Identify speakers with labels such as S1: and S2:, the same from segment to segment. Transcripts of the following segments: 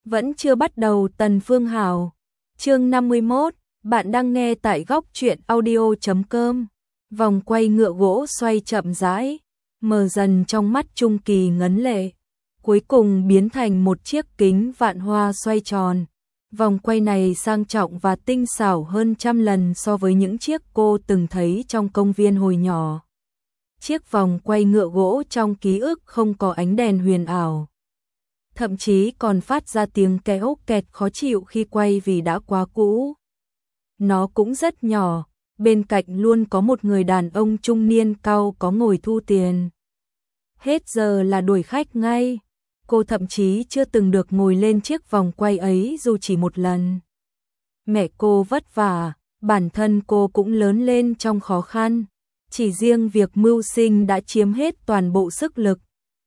S1: Vẫn chưa bắt đầu Tần Phương Hảo. Chương 51, bạn đang nghe tại góc truyện audio.com. Vòng quay ngựa gỗ xoay chậm rãi, mờ dần trong mắt Trung Kỳ ngấn lệ, cuối cùng biến thành một chiếc kính vạn hoa xoay tròn. Vòng quay này sang trọng và tinh xảo hơn trăm lần so với những chiếc cô từng thấy trong công viên hồi nhỏ. Chiếc vòng quay ngựa gỗ trong ký ức không có ánh đèn huyền ảo, thậm chí còn phát ra tiếng kéo kẹt khó chịu khi quay vì đã quá cũ. Nó cũng rất nhỏ, bên cạnh luôn có một người đàn ông trung niên cao có ngồi thu tiền. Hết giờ là đuổi khách ngay. Cô thậm chí chưa từng được ngồi lên chiếc vòng quay ấy dù chỉ một lần. Mẹ cô vất vả, bản thân cô cũng lớn lên trong khó khăn. Chỉ riêng việc mưu sinh đã chiếm hết toàn bộ sức lực.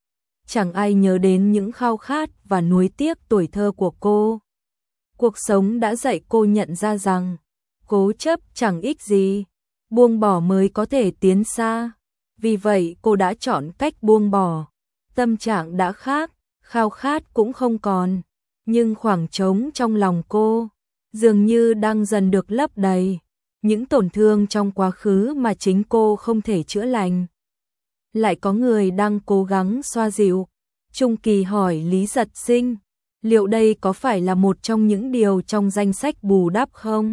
S1: Chẳng ai nhớ đến những khao khát và nuối tiếc tuổi thơ của cô. Cuộc sống đã dạy cô nhận ra rằng cố chấp chẳng ích gì, buông bỏ mới có thể tiến xa. Vì vậy cô đã chọn cách buông bỏ. Tâm trạng đã khác, khao khát cũng không còn, nhưng khoảng trống trong lòng cô dường như đang dần được lấp đầy. Những tổn thương trong quá khứ mà chính cô không thể chữa lành, lại có người đang cố gắng xoa dịu. Trung Kỳ hỏi Lý Giật Sinh, liệu đây có phải là một trong những điều trong danh sách bù đắp không?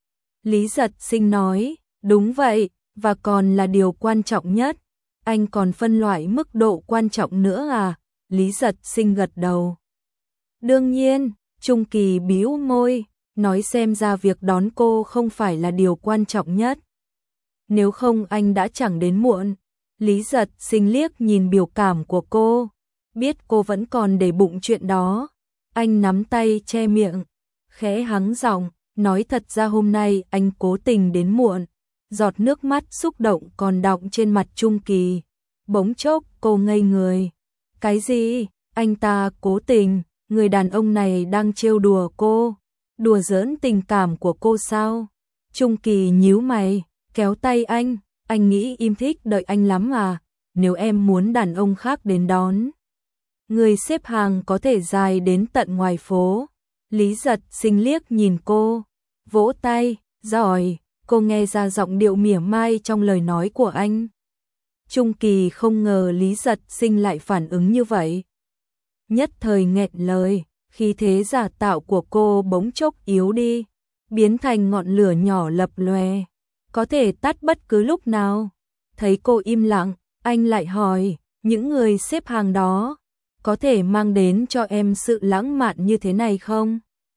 S1: Lý Giật Sinh nói, đúng vậy, và còn là điều quan trọng nhất. Anh còn phân loại mức độ quan trọng nữa à? Lý Giật Sinh gật đầu. Đương nhiên, Trung Kỳ bĩu môi, nói xem ra việc đón cô không phải là điều quan trọng nhất. Nếu không anh đã chẳng đến muộn. Lý Giật Sinh liếc nhìn biểu cảm của cô, biết cô vẫn còn để bụng chuyện đó. Anh nắm tay che miệng, khẽ hắng giọng, nói thật ra hôm nay anh cố tình đến muộn. Giọt nước mắt xúc động còn đọng trên mặt Trung Kỳ. Bỗng chốc cô ngây người. Cái gì? Anh ta cố tình? Người đàn ông này đang trêu đùa cô, đùa giỡn tình cảm của cô sao? Trung Kỳ nhíu mày, kéo tay anh nghĩ im thích đợi anh lắm à? Nếu em muốn đàn ông khác đến đón, người xếp hàng có thể dài đến tận ngoài phố. Lý Giật Sinh liếc nhìn cô, vỗ tay, giỏi. Cô nghe ra giọng điệu mỉa mai trong lời nói của anh. Trung Kỳ không ngờ Lý Giật Sinh lại phản ứng như vậy. Nhất thời nghẹn lời, khí thế giả tạo của cô bỗng chốc yếu đi, biến thành ngọn lửa nhỏ lập lòe, có thể tắt bất cứ lúc nào. Thấy cô im lặng, anh lại hỏi, những người xếp hàng đó có thể mang đến cho em sự lãng mạn như thế này không?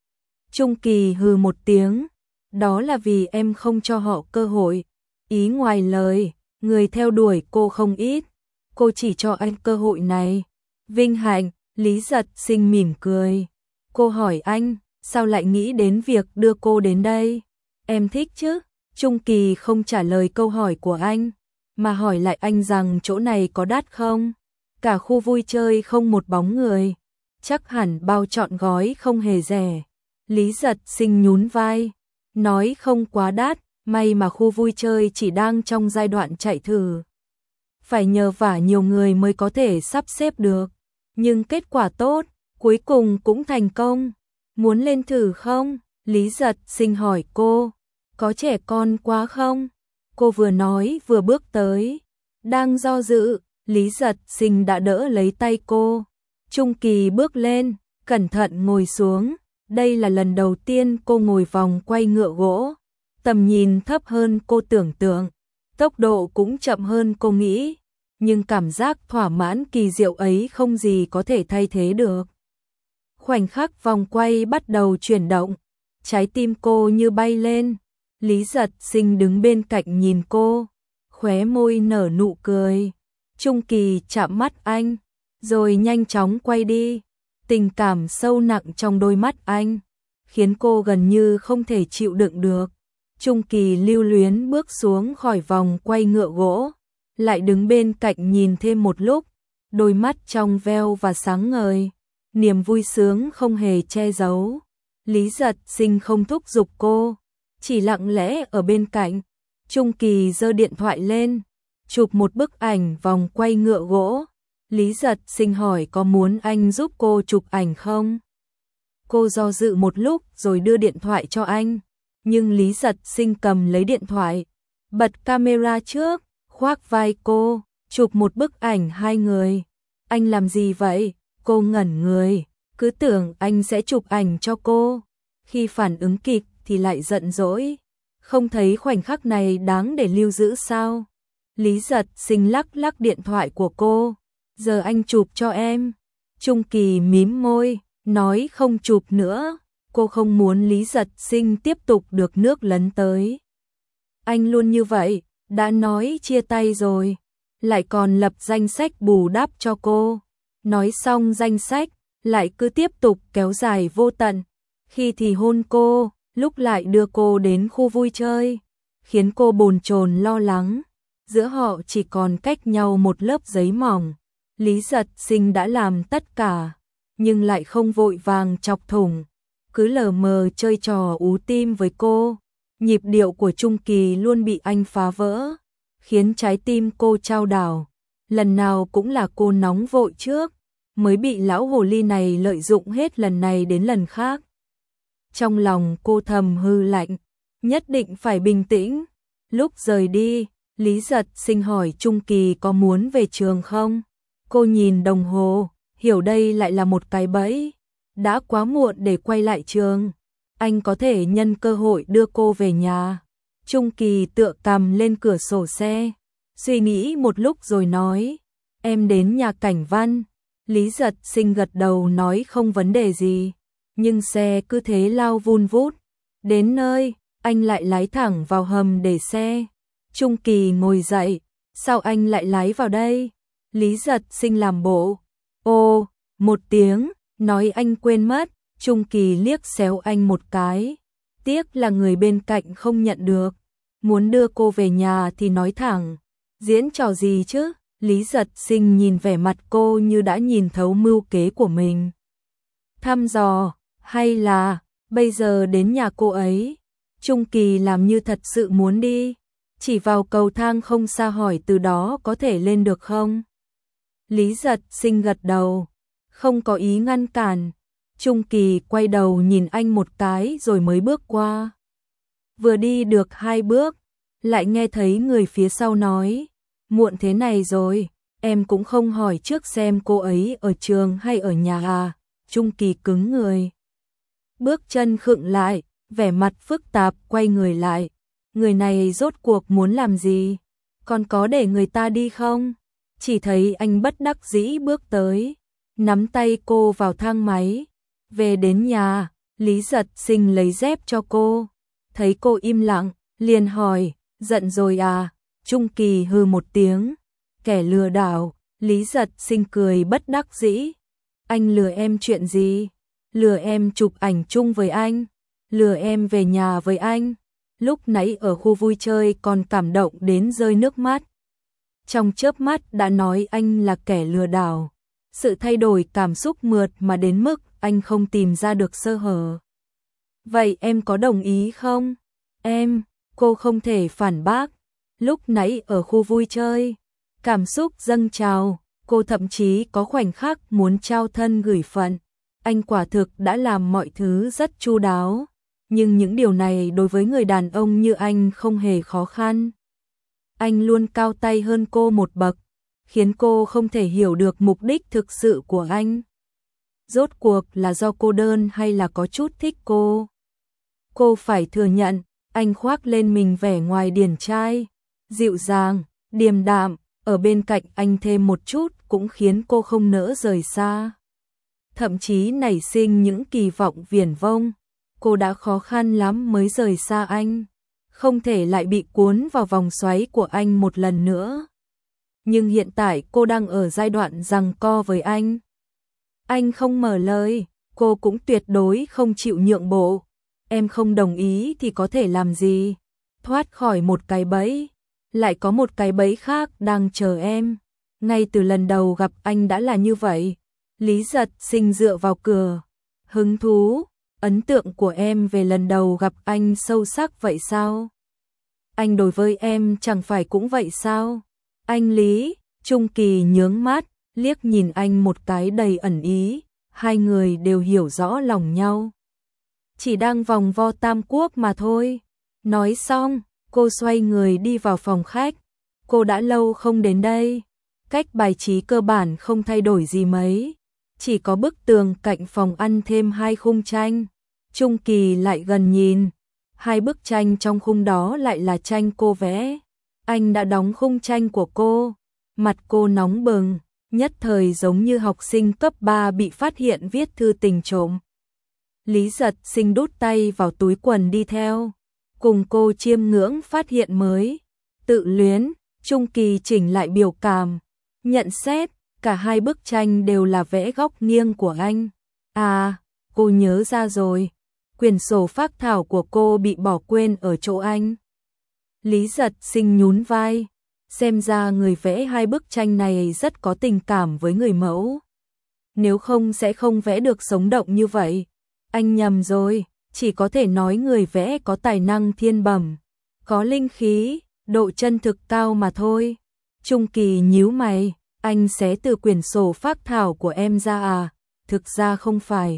S1: Trung Kỳ hừ một tiếng, đó là vì em không cho họ cơ hội. Ý ngoài lời, người theo đuổi cô không ít, cô chỉ cho anh cơ hội này. Vinh hạnh. Lý Giật Sinh mỉm cười. Cô hỏi anh, sao lại nghĩ đến việc đưa cô đến đây? Em thích chứ? Trung Kỳ không trả lời câu hỏi của anh, mà hỏi lại anh rằng chỗ này có đắt không? Cả khu vui chơi không một bóng người, chắc hẳn bao trọn gói không hề rẻ. Lý Giật Sinh nhún vai, nói không quá đắt, may mà khu vui chơi chỉ đang trong giai đoạn chạy thử. Phải nhờ vả nhiều người mới có thể sắp xếp được. Nhưng kết quả tốt, cuối cùng cũng thành công. Muốn lên thử không? Lý Giật Sinh hỏi cô. Có trẻ con quá không? Cô vừa nói vừa bước tới. Đang do dự, Lý Giật Sinh đã đỡ lấy tay cô. Trung Kỳ bước lên, cẩn thận ngồi xuống. Đây là lần đầu tiên cô ngồi vòng quay ngựa gỗ. Tầm nhìn thấp hơn cô tưởng tượng, tốc độ cũng chậm hơn cô nghĩ. Nhưng cảm giác thỏa mãn kỳ diệu ấy không gì có thể thay thế được. Khoảnh khắc vòng quay bắt đầu chuyển động, trái tim cô như bay lên. Lý Giật Sinh đứng bên cạnh nhìn cô, khóe môi nở nụ cười. Trung Kỳ chạm mắt anh, rồi nhanh chóng quay đi. Tình cảm sâu nặng trong đôi mắt anh khiến cô gần như không thể chịu đựng được. Trung Kỳ lưu luyến bước xuống khỏi vòng quay ngựa gỗ, lại đứng bên cạnh nhìn thêm một lúc, đôi mắt trong veo và sáng ngời, niềm vui sướng không hề che giấu. Lý Giật Sinh không thúc giục cô, chỉ lặng lẽ ở bên cạnh. Trung Kỳ giơ điện thoại lên, chụp một bức ảnh vòng quay ngựa gỗ. Lý Giật Sinh hỏi có muốn anh giúp cô chụp ảnh không? Cô do dự một lúc rồi đưa điện thoại cho anh, nhưng Lý Giật Sinh cầm lấy điện thoại, bật camera trước, khoác vai cô, chụp một bức ảnh hai người. Anh làm gì vậy? Cô ngẩn người, cứ tưởng anh sẽ chụp ảnh cho cô. Khi phản ứng kịp thì lại giận dỗi, không thấy khoảnh khắc này đáng để lưu giữ sao? Lý Giật Sinh lắc lắc điện thoại của cô, giờ anh chụp cho em. Trung Kỳ mím môi, nói không chụp nữa. Cô không muốn Lý Giật Sinh tiếp tục được nước lấn tới. Anh luôn như vậy, đã nói chia tay rồi, lại còn lập danh sách bù đắp cho cô. Nói xong danh sách, lại cứ tiếp tục kéo dài vô tận. Khi thì hôn cô, lúc lại đưa cô đến khu vui chơi, khiến cô bồn chồn lo lắng. Giữa họ chỉ còn cách nhau một lớp giấy mỏng. Lý Giật Sinh đã làm tất cả, nhưng lại không vội vàng chọc thủng, cứ lờ mờ chơi trò ú tim với cô. Nhịp điệu của Trung Kỳ luôn bị anh phá vỡ, khiến trái tim cô chao đảo. Lần nào cũng là cô nóng vội trước, mới bị lão hồ ly này lợi dụng hết lần này đến lần khác. Trong lòng cô thầm hư lạnh, nhất định phải bình tĩnh. Lúc rời đi, Lý Giật Sinh hỏi Trung Kỳ có muốn về trường không? Cô nhìn đồng hồ, hiểu đây lại là một cái bẫy. Đã quá muộn để quay lại trường, anh có thể nhân cơ hội đưa cô về nhà. Trung Kỳ tựa cằm lên cửa sổ xe, suy nghĩ một lúc rồi nói, em đến nhà Cảnh Văn. Lý Giật Sinh gật đầu nói không vấn đề gì, nhưng xe cứ thế lao vun vút. Đến nơi, anh lại lái thẳng vào hầm để xe. Trung Kỳ ngồi dậy, sao anh lại lái vào đây? Lý Giật Sinh làm bộ, ô, một tiếng, nói anh quên mất. Trung Kỳ liếc xéo anh một cái, tiếc là người bên cạnh không nhận được. Muốn đưa cô về nhà thì nói thẳng, diễn trò gì chứ? Lý Giật Sinh nhìn vẻ mặt cô như đã nhìn thấu mưu kế của mình. Thăm dò, hay là bây giờ đến nhà cô ấy? Trung Kỳ làm như thật sự muốn đi, chỉ vào cầu thang không xa hỏi từ đó có thể lên được không? Lý Giật Sinh gật đầu, không có ý ngăn cản. Trung Kỳ quay đầu nhìn anh một cái rồi mới bước qua. Vừa đi được 2 bước, lại nghe thấy người phía sau nói, muộn thế này rồi, em cũng không hỏi trước xem cô ấy ở trường hay ở nhà à? Trung Kỳ cứng người, bước chân khựng lại, vẻ mặt phức tạp quay người lại. Người này rốt cuộc muốn làm gì? Còn có để người ta đi không? Chỉ thấy anh bất đắc dĩ bước tới, nắm tay cô vào thang máy. Về đến nhà, Lý Giật Sinh lấy dép cho cô. Thấy cô im lặng, liền hỏi, giận rồi à? Trung Kỳ hừ một tiếng, kẻ lừa đảo. Lý Giật Sinh cười bất đắc dĩ. Anh lừa em chuyện gì? Lừa em chụp ảnh chung với anh, lừa em về nhà với anh. Lúc nãy ở khu vui chơi còn cảm động đến rơi nước mắt. Trong chớp mắt đã nói anh là kẻ lừa đảo. Sự thay đổi cảm xúc mượt mà đến mức anh không tìm ra được sơ hở. Vậy em có đồng ý không? Cô không thể phản bác. Lúc nãy ở khu vui chơi, cảm xúc dâng trào, cô thậm chí có khoảnh khắc muốn trao thân gửi phận. Anh quả thực đã làm mọi thứ rất chu đáo, nhưng những điều này đối với người đàn ông như anh không hề khó khăn. Anh luôn cao tay hơn cô một bậc, khiến cô không thể hiểu được mục đích thực sự của anh. Rốt cuộc là do cô đơn hay là có chút thích cô? Cô phải thừa nhận, anh khoác lên mình vẻ ngoài điển trai, dịu dàng, điềm đạm, ở bên cạnh anh thêm một chút cũng khiến cô không nỡ rời xa. Thậm chí nảy sinh những kỳ vọng viển vông, cô đã khó khăn lắm mới rời xa anh, không thể lại bị cuốn vào vòng xoáy của anh một lần nữa. Nhưng hiện tại cô đang ở giai đoạn giằng co với anh. Anh không mở lời, cô cũng tuyệt đối không chịu nhượng bộ. Em không đồng ý thì có thể làm gì? Thoát khỏi một cái bẫy, lại có một cái bẫy khác đang chờ em. Ngay từ lần đầu gặp anh đã là như vậy. Lý Giật Sinh dựa vào cửa, hứng thú. Ấn tượng của em về lần đầu gặp anh sâu sắc vậy sao? Anh đối với em chẳng phải cũng vậy sao? Anh Lý, Trung Kỳ nhướng mắt, liếc nhìn anh một cái đầy ẩn ý, hai người đều hiểu rõ lòng nhau. Chỉ đang vòng vo Tam Quốc mà thôi. Nói xong, cô xoay người đi vào phòng khách. Cô đã lâu không đến đây. Cách bài trí cơ bản không thay đổi gì mấy. Chỉ có bức tường cạnh phòng ăn thêm hai khung tranh. Trung Kỳ lại gần nhìn. Hai bức tranh trong khung đó lại là tranh cô vẽ. Anh đã đóng khung tranh của cô. Mặt cô nóng bừng, nhất thời giống như học sinh cấp 3 bị phát hiện viết thư tình trộm. Lý Giật Sinh đút tay vào túi quần đi theo. Cùng cô chiêm ngưỡng phát hiện mới. Tự luyến, Trung Kỳ chỉnh lại biểu cảm. Nhận xét, cả hai bức tranh đều là vẽ góc nghiêng của anh. À, cô nhớ ra rồi. Quyển sổ phác thảo của cô bị bỏ quên ở chỗ anh. Lý Giật Sinh nhún vai. Xem ra người vẽ hai bức tranh này rất có tình cảm với người mẫu. Nếu không sẽ không vẽ được sống động như vậy. Anh nhầm rồi, chỉ có thể nói người vẽ có tài năng thiên bẩm, có linh khí, độ chân thực cao mà thôi. Trung Kỳ nhíu mày, anh xé từ quyển sổ phác thảo của em ra à? Thực ra không phải.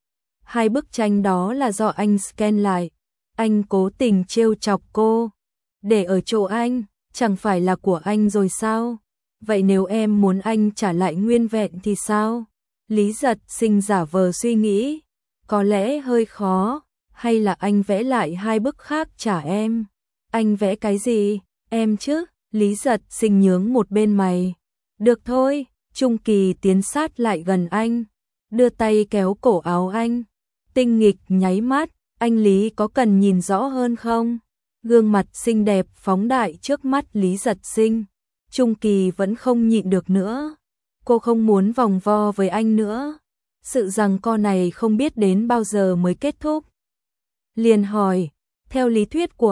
S1: Hai bức tranh đó là do anh scan lại. Anh cố tình trêu chọc cô. Để ở chỗ anh, chẳng phải là của anh rồi sao? Vậy nếu em muốn anh trả lại nguyên vẹn thì sao? Lý Giật Sinh giả vờ suy nghĩ. Có lẽ hơi khó, hay là anh vẽ lại hai bức khác trả em? Anh vẽ cái gì? Em chứ? Lý Giật Sinh nhướng một bên mày. Được thôi, Trung Kỳ tiến sát lại gần anh, đưa tay kéo cổ áo anh. Tinh nghịch nháy mắt, anh Lý có cần nhìn rõ hơn không? Gương mặt xinh đẹp phóng đại trước mắt Lý Giật Sinh. Trung Kỳ vẫn không nhịn được nữa. Cô không muốn vòng vo với anh nữa. Sự giằng co này không biết đến bao giờ mới kết thúc. Liền hỏi, theo lý thuyết của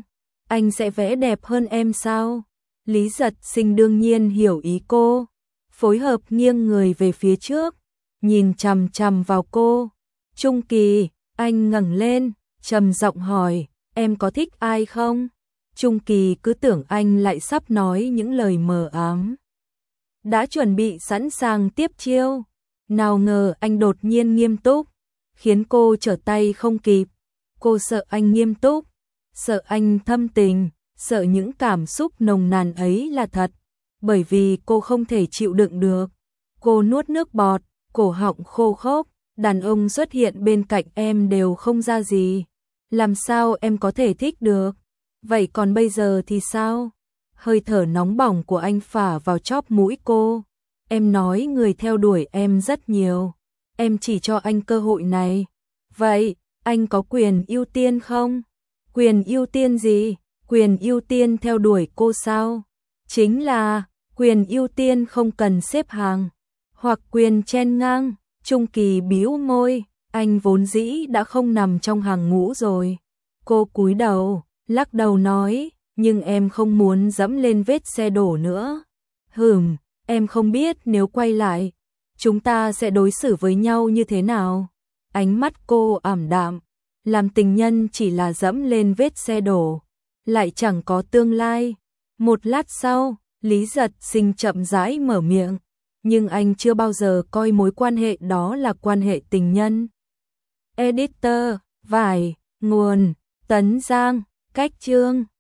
S1: anh sẽ vẽ đẹp hơn em sao? Lý Giật Sinh đương nhiên hiểu ý cô, phối hợp nghiêng người về phía trước, nhìn chằm chằm vào cô. Trung Kỳ, anh ngẩng lên, trầm giọng hỏi, em có thích ai không? Trung Kỳ cứ tưởng anh lại sắp nói những lời mờ ám. Đã chuẩn bị sẵn sàng tiếp chiêu. Nào ngờ anh đột nhiên nghiêm túc, khiến cô trở tay không kịp. Cô sợ anh nghiêm túc, sợ anh thâm tình, sợ những cảm xúc nồng nàn ấy là thật, bởi vì cô không thể chịu đựng được. Cô nuốt nước bọt, cổ họng khô khốc, đàn ông xuất hiện bên cạnh em đều không ra gì. Làm sao em có thể thích được? Vậy còn bây giờ thì sao? Hơi thở nóng bỏng của anh phả vào chóp mũi cô. Em nói người theo đuổi em rất nhiều. Em chỉ cho anh cơ hội này. Vậy, anh có quyền ưu tiên không? Quyền ưu tiên gì? Quyền ưu tiên theo đuổi cô sao? Chính là quyền ưu tiên không cần xếp hàng. Hoặc quyền chen ngang. Trung Kỳ bĩu môi. Anh vốn dĩ đã không nằm trong hàng ngũ rồi. Cô cúi đầu, lắc đầu nói. Nhưng em không muốn dẫm lên vết xe đổ nữa. Em không biết nếu quay lại, chúng ta sẽ đối xử với nhau như thế nào. Ánh mắt cô ảm đạm, làm tình nhân chỉ là dẫm lên vết xe đổ, lại chẳng có tương lai. Một lát sau, Lý Giật Sinh chậm rãi mở miệng, nhưng anh chưa bao giờ coi mối quan hệ đó là quan hệ tình nhân. Editor, vải, nguồn, Tấn Giang, cách chương.